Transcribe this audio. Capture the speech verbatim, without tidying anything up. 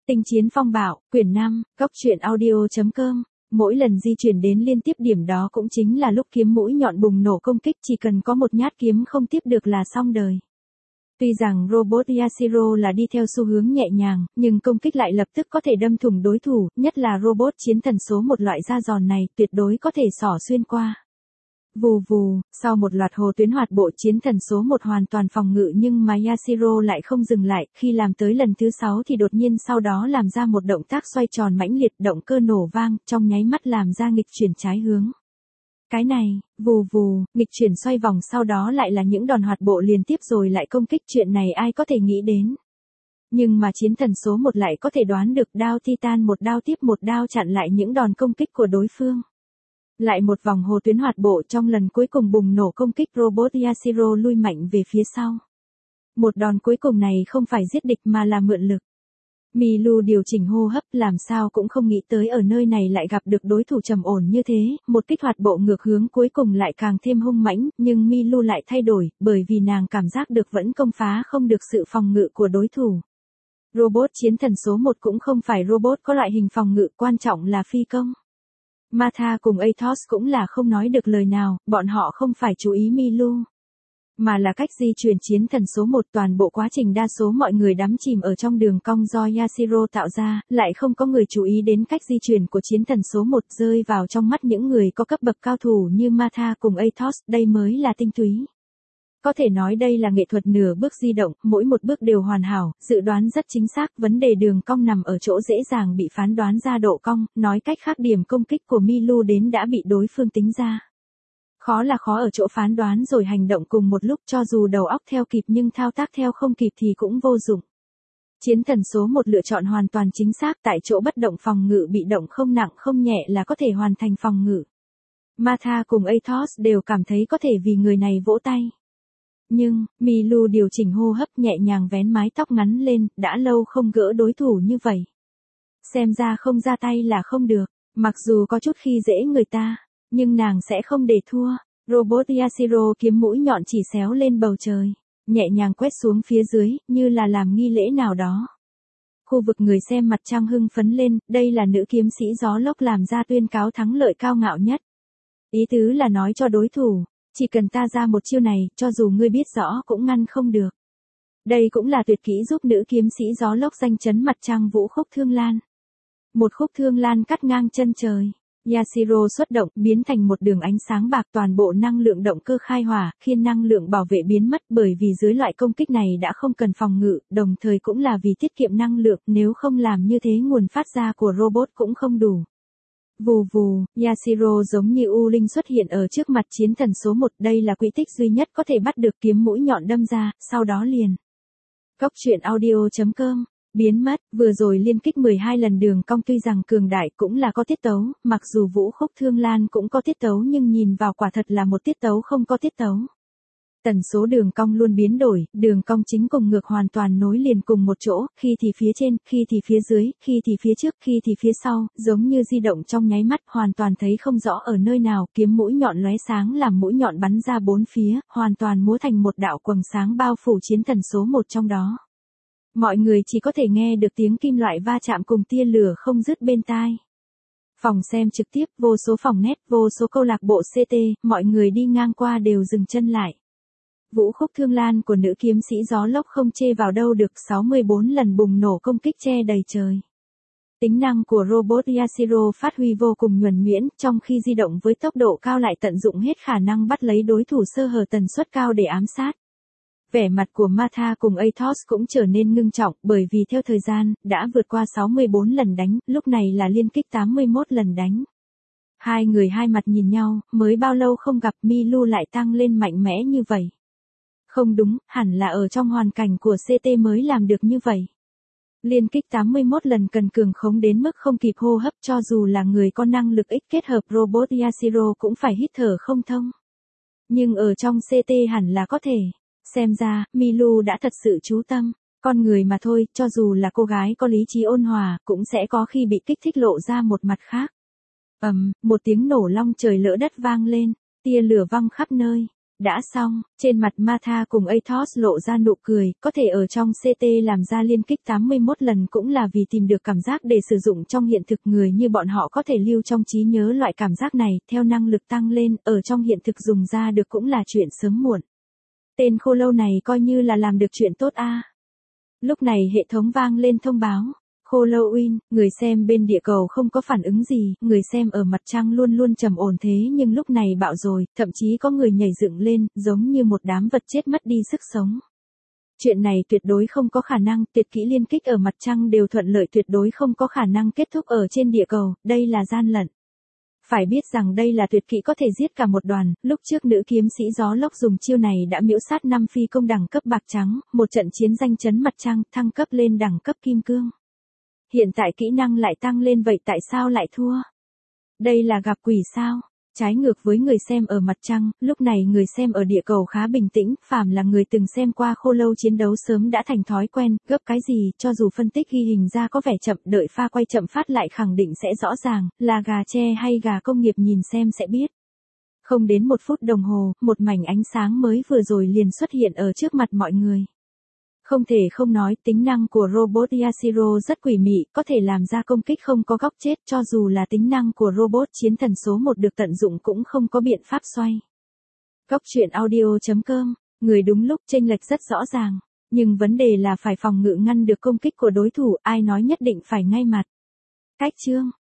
Tinh chiến phong bạo, quyển năm, góc truyện audio chấm com. Mỗi lần di chuyển đến liên tiếp điểm đó cũng chính là lúc kiếm mũi nhọn bùng nổ công kích, chỉ cần có một nhát kiếm không tiếp được là xong đời. Tuy rằng robot Yashiro là đi theo xu hướng nhẹ nhàng, nhưng công kích lại lập tức có thể đâm thủng đối thủ, nhất là robot chiến thần số một loại da giòn này, tuyệt đối có thể xỏ xuyên qua. Vù vù, sau một loạt hồ tuyến hoạt bộ chiến thần số một hoàn toàn phòng ngự nhưng mà Yashiro lại không dừng lại, khi làm tới lần thứ sáu thì đột nhiên sau đó làm ra một động tác xoay tròn mãnh liệt, động cơ nổ vang, trong nháy mắt làm ra nghịch chuyển trái hướng. Cái này, vù vù, nghịch chuyển xoay vòng sau đó lại là những đòn hoạt bộ liên tiếp rồi lại công kích, chuyện này ai có thể nghĩ đến. Nhưng mà chiến thần số một lại có thể đoán được, đao Titan một đao tiếp một đao chặn lại những đòn công kích của đối phương. Lại một vòng hồ tuyến hoạt bộ, trong lần cuối cùng bùng nổ công kích robot Yashiro lui mạnh về phía sau. Một đòn cuối cùng này không phải giết địch mà là mượn lực. Milu điều chỉnh hô hấp, làm sao cũng không nghĩ tới ở nơi này lại gặp được đối thủ trầm ổn như thế, một kích hoạt bộ ngược hướng cuối cùng lại càng thêm hung mãnh, nhưng Milu lại thay đổi, bởi vì nàng cảm giác được vẫn công phá không được sự phòng ngự của đối thủ. Robot chiến thần số một cũng không phải robot có loại hình phòng ngự, quan trọng là phi công. Martha cùng Athos cũng là không nói được lời nào, bọn họ không phải chú ý Milu, mà là cách di chuyển chiến thần số một. Toàn bộ quá trình đa số mọi người đắm chìm ở trong đường cong do Yashiro tạo ra, lại không có người chú ý đến cách di chuyển của chiến thần số một, rơi vào trong mắt những người có cấp bậc cao thủ như Martha cùng Athos, đây mới là tinh túy. Có thể nói đây là nghệ thuật nửa bước di động, mỗi một bước đều hoàn hảo, dự đoán rất chính xác, vấn đề đường cong nằm ở chỗ dễ dàng bị phán đoán ra độ cong, nói cách khác điểm công kích của Milu đến đã bị đối phương tính ra. Khó là khó ở chỗ phán đoán rồi hành động cùng một lúc, cho dù đầu óc theo kịp nhưng thao tác theo không kịp thì cũng vô dụng. Chiến thần số một lựa chọn hoàn toàn chính xác, tại chỗ bất động phòng ngự, bị động không nặng không nhẹ là có thể hoàn thành phòng ngự. Martha cùng Athos đều cảm thấy có thể vì người này vỗ tay. Nhưng, Milu điều chỉnh hô hấp, nhẹ nhàng vén mái tóc ngắn lên, đã lâu không gỡ đối thủ như vậy. Xem ra không ra tay là không được, mặc dù có chút khi dễ người ta, nhưng nàng sẽ không để thua. Robot Yashiro kiếm mũi nhọn chỉ xéo lên bầu trời, nhẹ nhàng quét xuống phía dưới, như là làm nghi lễ nào đó. Khu vực người xem mặt trăng hưng phấn lên, đây là nữ kiếm sĩ gió lốc làm ra tuyên cáo thắng lợi cao ngạo nhất. Ý tứ là nói cho đối thủ, chỉ cần ta ra một chiêu này, cho dù ngươi biết rõ cũng ngăn không được. Đây cũng là tuyệt kỹ giúp nữ kiếm sĩ gió lốc danh chấn mặt trăng vũ khúc thương lan. Một khúc thương lan cắt ngang chân trời. Yashiro xuất động, biến thành một đường ánh sáng bạc, toàn bộ năng lượng động cơ khai hỏa, khiến năng lượng bảo vệ biến mất, bởi vì dưới loại công kích này đã không cần phòng ngự, đồng thời cũng là vì tiết kiệm năng lượng, nếu không làm như thế nguồn phát ra của robot cũng không đủ. Vù vù, Yashiro giống như U Linh xuất hiện ở trước mặt chiến thần số một, đây là quỹ tích duy nhất có thể bắt được kiếm mũi nhọn đâm ra, sau đó liền. Góc truyện audio chấm com, biến mất, vừa rồi liên kích mười hai lần đường cong tuy rằng cường đại cũng là có tiết tấu, mặc dù vũ khúc thương lan cũng có tiết tấu nhưng nhìn vào quả thật là một tiết tấu không có tiết tấu. Tần số đường cong luôn biến đổi, đường cong chính cùng ngược hoàn toàn nối liền cùng một chỗ, khi thì phía trên, khi thì phía dưới, khi thì phía trước, khi thì phía sau, giống như di động trong nháy mắt, hoàn toàn thấy không rõ ở nơi nào, kiếm mũi nhọn lóe sáng làm mũi nhọn bắn ra bốn phía, hoàn toàn múa thành một đạo quầng sáng bao phủ chiến thần số một trong đó. Mọi người chỉ có thể nghe được tiếng kim loại va chạm cùng tia lửa không dứt bên tai. Phòng xem trực tiếp, vô số phòng net, vô số câu lạc bộ xê tê, mọi người đi ngang qua đều dừng chân lại. Vũ khúc thương lan của nữ kiếm sĩ gió lốc không chê vào đâu được, sáu mươi bốn lần bùng nổ công kích che đầy trời. Tính năng của robot Yashiro phát huy vô cùng nhuần nhuyễn, trong khi di động với tốc độ cao lại tận dụng hết khả năng bắt lấy đối thủ sơ hở tần suất cao để ám sát. Vẻ mặt của Martha cùng Athos cũng trở nên ngưng trọng, bởi vì theo thời gian, đã vượt qua sáu mươi bốn lần đánh, lúc này là liên kích tám mươi mốt lần đánh. Hai người hai mặt nhìn nhau, mới bao lâu không gặp Milu lại tăng lên mạnh mẽ như vậy. Không đúng, hẳn là ở trong hoàn cảnh của xê tê mới làm được như vậy. Liên kích tám mươi mốt lần cần cường khống đến mức không kịp hô hấp, cho dù là người có năng lực X kết hợp robot Yashiro cũng phải hít thở không thông. Nhưng ở trong xê tê hẳn là có thể. Xem ra, Milu đã thật sự chú tâm. Con người mà thôi, cho dù là cô gái có lý trí ôn hòa, cũng sẽ có khi bị kích thích lộ ra một mặt khác. Ầm, um, một tiếng nổ long trời lỡ đất vang lên, tia lửa văng khắp nơi. Đã xong, trên mặt Martha cùng Athos lộ ra nụ cười, có thể ở trong xê tê làm ra liên kích tám mươi mốt lần cũng là vì tìm được cảm giác để sử dụng trong hiện thực. Người như bọn họ có thể lưu trong trí nhớ loại cảm giác này, theo năng lực tăng lên, ở trong hiện thực dùng ra được cũng là chuyện sớm muộn. Tên khô lâu này coi như là làm được chuyện tốt a. Lúc này hệ thống vang lên thông báo. Halloween, người xem bên địa cầu không có phản ứng gì, người xem ở mặt trăng luôn luôn trầm ổn thế nhưng lúc này bạo rồi, thậm chí có người nhảy dựng lên, giống như một đám vật chết mất đi sức sống. Chuyện này tuyệt đối không có khả năng, tuyệt kỹ liên kích ở mặt trăng đều thuận lợi, tuyệt đối không có khả năng kết thúc ở trên địa cầu, đây là gian lận. Phải biết rằng đây là tuyệt kỹ có thể giết cả một đoàn, lúc trước nữ kiếm sĩ gió lốc dùng chiêu này đã miễu sát năm phi công đẳng cấp bạc trắng, một trận chiến danh chấn mặt trăng, thăng cấp lên đẳng cấp kim cương. Hiện tại kỹ năng lại tăng lên vậy tại sao lại thua? Đây là gặp quỷ sao? Trái ngược với người xem ở mặt trăng, lúc này người xem ở địa cầu khá bình tĩnh, phàm là người từng xem qua khô lâu chiến đấu sớm đã thành thói quen, gấp cái gì, cho dù phân tích ghi hình ra có vẻ chậm, đợi pha quay chậm phát lại khẳng định sẽ rõ ràng, là gà tre hay gà công nghiệp nhìn xem sẽ biết. Không đến một phút đồng hồ, một mảnh ánh sáng mới vừa rồi liền xuất hiện ở trước mặt mọi người. Không thể không nói, tính năng của robot Yashiro rất quỷ mị, có thể làm ra công kích không có góc chết, cho dù là tính năng của robot chiến thần số một được tận dụng cũng không có biện pháp xoay. Góc truyện audio chấm com, người đúng lúc chênh lệch rất rõ ràng, nhưng vấn đề là phải phòng ngự ngăn được công kích của đối thủ, ai nói nhất định phải ngay mặt. Cách chương